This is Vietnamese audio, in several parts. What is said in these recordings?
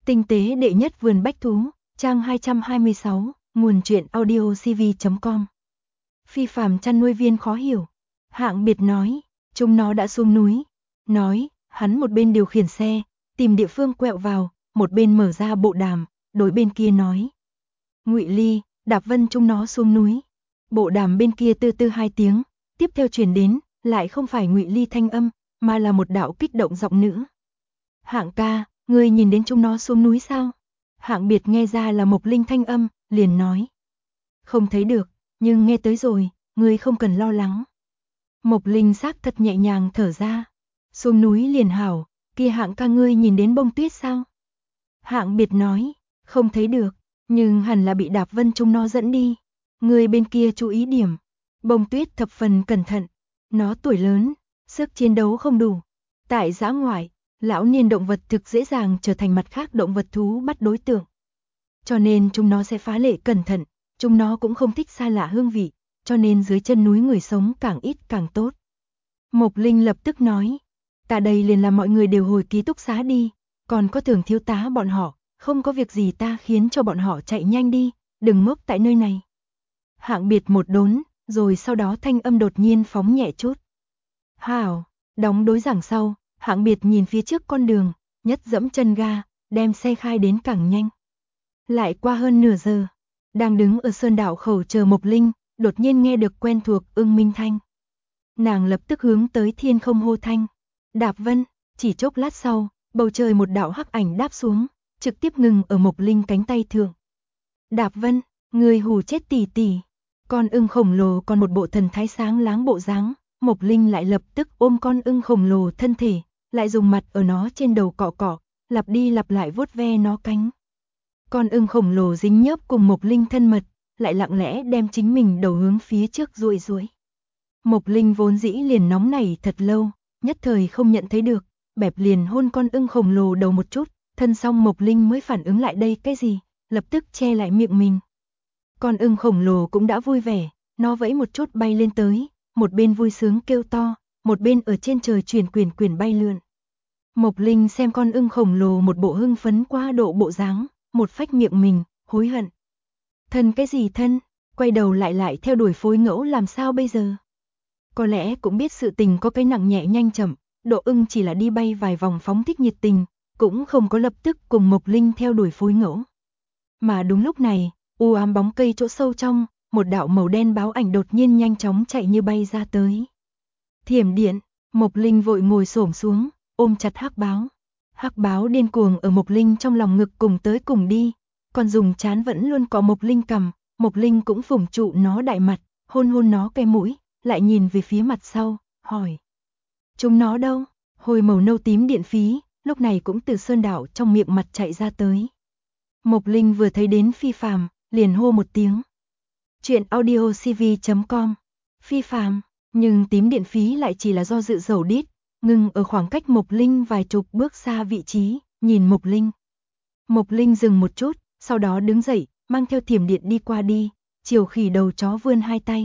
Tinh tế đệ nhất vườn bách thú, trang 226, nguồn truyện audiocv.com. Phi phàm chăn nuôi viên khó hiểu. Hạng Biệt nói, chúng nó đã xuống núi. Nói, hắn một bên điều khiển xe, tìm địa phương quẹo vào, một bên mở ra bộ đàm, đối bên kia nói. Ngụy Ly, Đạp Vân chúng nó xuống núi. Bộ đàm bên kia từ từ 2 tiếng, tiếp theo truyền đến, lại không phải Ngụy Ly thanh âm, mà là một đạo kích động giọng nữ. Hạng ca, ngươi nhìn đến chúng nó xuống núi sao? Hạng Biệt nghe ra là Mộc Linh thanh âm, liền nói. Không thấy được, nhưng nghe tới rồi, ngươi không cần lo lắng. Mộc Linh xác thật nhẹ nhàng thở ra. Xuống núi liền hảo, kia Hạng ca ngươi nhìn đến bông tuyết sao? Hạng Biệt nói, không thấy được, nhưng hẳn là bị Đạp Vân chúng nó dẫn đi. Ngươi bên kia chú ý điểm. Bông tuyết thập phần cẩn thận. Nó tuổi lớn, sức chiến đấu không đủ. Tại dã ngoại, lão niên động vật thực dễ dàng trở thành mặt khác động vật thú bắt đối tượng. Cho nên chúng nó sẽ phá lệ cẩn thận, chúng nó cũng không thích xa lạ hương vị, cho nên dưới chân núi người sống càng ít càng tốt. Mộc Linh lập tức nói, ta đây liền làm mọi người đều hồi ký túc xá đi, còn có Thường thiếu tá bọn họ, không có việc gì ta khiến cho bọn họ chạy nhanh đi, đừng ngốc tại nơi này. Hạng Biệt một đốn, rồi sau đó thanh âm đột nhiên phóng nhẹ chút. Hảo, đóng đối giảng sau. Hạng Biệt nhìn phía trước con đường, nhất dẫm chân ga, đem xe khai đến càng nhanh. Lại qua hơn nửa giờ, đang đứng ở sơn đảo khẩu chờ Mộc Linh, đột nhiên nghe được quen thuộc Ưng Minh thanh. Nàng lập tức hướng tới thiên không hô thanh. Đạp Vân, chỉ chốc lát sau, bầu trời một đạo hắc ảnh đáp xuống, trực tiếp ngừng ở Mộc Linh cánh tay thượng. Đạp Vân, người hù chết tỷ tỷ. Con ưng khổng lồ còn một bộ thần thái sáng láng bộ dáng, Mộc Linh lại lập tức ôm con ưng khổng lồ thân thể, lại dùng mặt ở nó trên đầu cọ cọ, lặp đi lặp lại vuốt ve nó cánh. Con ưng khổng lồ dính nhớp cùng Mộc Linh thân mật, lại lặng lẽ đem chính mình đầu hướng phía trước duỗi duỗi. Mộc Linh vốn dĩ liền nóng nảy thật lâu, nhất thời không nhận thấy được, bẹp liền hôn con ưng khổng lồ đầu một chút, thân xong Mộc Linh mới phản ứng lại đây cái gì, lập tức che lại miệng mình. Con ưng khổng lồ cũng đã vui vẻ, nó vẫy một chút bay lên tới, một bên vui sướng kêu to, một bên ở trên trời chuyển quyển bay lượn. Mộc Linh xem con ưng khổng lồ một bộ hưng phấn quá độ bộ dáng, một phách miệng mình, hối hận. Thân cái gì thân, quay đầu lại theo đuổi phối ngẫu làm sao bây giờ? Có lẽ cũng biết sự tình có cái nặng nhẹ nhanh chậm, Độ Ưng chỉ là đi bay vài vòng phóng thích nhiệt tình, cũng không có lập tức cùng Mộc Linh theo đuổi phối ngẫu. Mà đúng lúc này, u ám bóng cây chỗ sâu trong, một đạo màu đen báo ảnh đột nhiên nhanh chóng chạy như bay ra tới. Thiểm điện, Mộc Linh vội ngồi xổm xuống, ôm chặt Hắc Báo. Hắc Báo điên cuồng ở Mộc Linh trong lòng ngực cùng tới cùng đi, còn dùng trán vẫn luôn có Mộc Linh cầm, Mộc Linh cũng phủng trụ nó đại mặt, hôn hôn nó cái mũi, lại nhìn về phía mặt sau, hỏi. Chúng nó đâu? Hồi màu nâu tím điện phí, lúc này cũng từ sơn đảo trong miệng mặt chạy ra tới. Mộc Linh vừa thấy đến Phi Phàm, liền hô một tiếng. Chuyện audiocv.com. Phi Phàm, nhưng tím điện phí lại chỉ là do dự dầu đít, ngừng ở khoảng cách Mộc Linh vài chục bước xa vị trí, nhìn Mộc Linh. Mộc Linh dừng một chút, sau đó đứng dậy, mang theo thiểm điện đi qua đi, chiều khỉ đầu chó vươn 2 tay.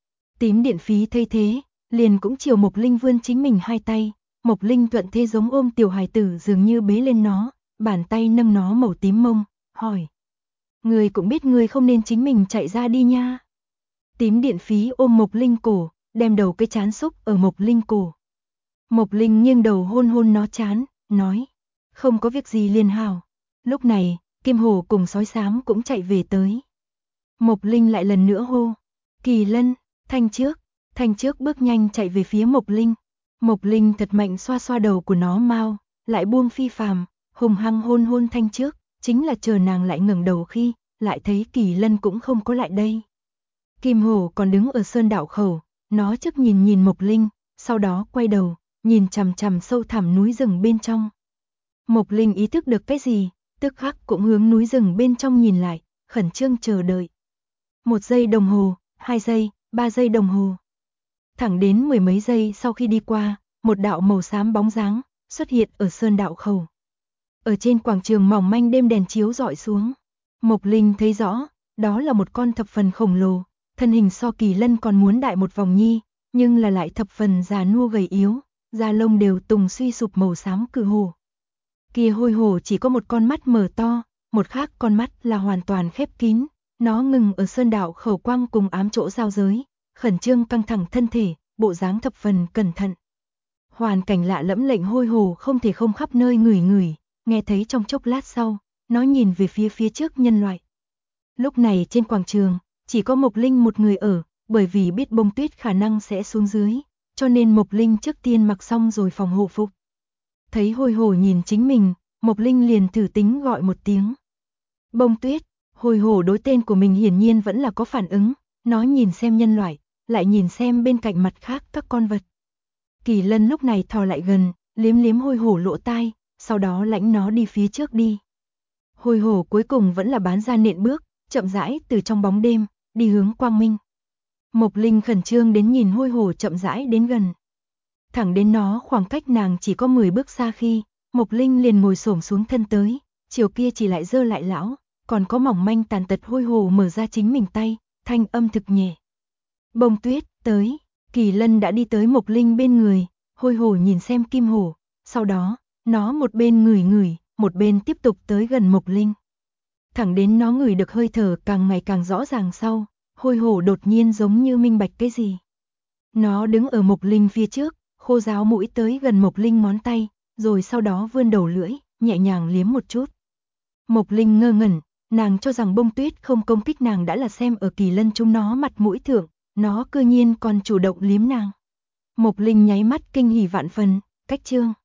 Tím điện phí thấy thế, liền cũng chiều Mộc Linh vươn chính mình 2 tay, Mộc Linh thuận thế giống ôm tiểu hài tử dường như bế lên nó, bàn tay nâng nó màu tím mông, hỏi. Người cũng biết người không nên chính mình chạy ra đi nha. Tím điện phí ôm Mộc Linh cổ, đem đầu cái chán xúc ở Mộc Linh cổ. Mộc Linh nghiêng đầu hôn hôn nó chán, nói. Không có việc gì liền hảo. Lúc này, Kim Hổ cùng sói xám cũng chạy về tới. Mộc Linh lại lần nữa hô. Kỳ Lân, Thanh trước bước nhanh chạy về phía Mộc Linh. Mộc Linh thật mạnh xoa xoa đầu của nó mau, lại buông Phi Phàm, hùng hăng hôn hôn Thanh trước, chính là chờ nàng lại ngẩng đầu khi, lại thấy Kỳ Lân cũng không có lại đây. Kim Hổ còn đứng ở sơn đảo khẩu, nó trước nhìn Mộc Linh, sau đó quay đầu, nhìn chằm chằm sâu thẳm núi rừng bên trong. Mộc Linh ý thức được cái gì, tức khắc cũng hướng núi rừng bên trong nhìn lại, khẩn trương chờ đợi. 1 giây đồng hồ, 2 giây, 3 giây đồng hồ. Thẳng đến 10 mấy giây sau khi đi qua, một đạo màu xám bóng dáng xuất hiện ở sơn đạo khẩu. Ở trên quảng trường mỏng manh đêm đèn chiếu rọi xuống, Mộc Linh thấy rõ, đó là một con thập phần khổng lồ, thân hình so Kỳ Lân còn muốn đại một vòng nhi, nhưng là lại thập phần già nua gầy yếu, da lông đều tùng suy sụp màu xám cự hổ. Kia hôi hổ chỉ có một con mắt mở to, một khác con mắt là hoàn toàn khép kín, nó ngừng ở sơn đạo khẩu quang cùng ám chỗ giao giới, khẩn trương căng thẳng thân thể, bộ dáng thập phần cẩn thận. Hoàn cảnh lạ lẫm lệnh hôi hổ không thể không khắp nơi ngửi ngửi, nghe thấy trong chốc lát sau, nó nhìn về phía trước nhân loại. Lúc này trên quảng trường, chỉ có Mộc Linh một người ở, bởi vì biết bông tuyết khả năng sẽ xuống dưới, cho nên Mộc Linh trước tiên mặc xong rồi phòng hộ phục. Thấy hôi hổ nhìn chính mình, Mộc Linh liền thử tính gọi một tiếng. Bông tuyết, hôi hổ đối tên của mình hiển nhiên vẫn là có phản ứng, nó nhìn xem nhân loại, lại nhìn xem bên cạnh mặt khác các con vật. Kỳ Lân lúc này thò lại gần, liếm liếm hôi hổ lỗ tai, sau đó lãnh nó đi phía trước đi. Hôi hổ cuối cùng vẫn là bán ra nện bước, chậm rãi từ trong bóng đêm, đi hướng quang minh. Mộc Linh khẩn trương đến nhìn hôi hổ chậm rãi đến gần. Thẳng đến nó khoảng cách nàng chỉ có 10 bước xa khi, Mộc Linh liền ngồi xổm xuống thân tới, chiều kia chỉ lại dơ lại lão, còn có mỏng manh tàn tật hôi hổ mở ra chính mình tay, thanh âm thực nhẹ. Bông tuyết, tới, Kỳ Lân đã đi tới Mộc Linh bên người, hôi hổ nhìn xem kim hổ, sau đó, nó một bên ngửi ngửi, một bên tiếp tục tới gần Mộc Linh. Thẳng đến nó ngửi được hơi thở càng ngày càng rõ ràng sau, hôi hổ đột nhiên giống như minh bạch cái gì. Nó đứng ở Mộc Linh phía trước, khô ráo mũi tới gần Mộc Linh ngón tay, rồi sau đó vươn đầu lưỡi, nhẹ nhàng liếm một chút. Mộc Linh ngơ ngẩn, nàng cho rằng bông tuyết không công kích nàng đã là xem ở Kỳ Lân chúng nó mặt mũi thượng, nó cư nhiên còn chủ động liếm nàng. Mộc Linh nháy mắt kinh hỉ vạn phần, cách chương.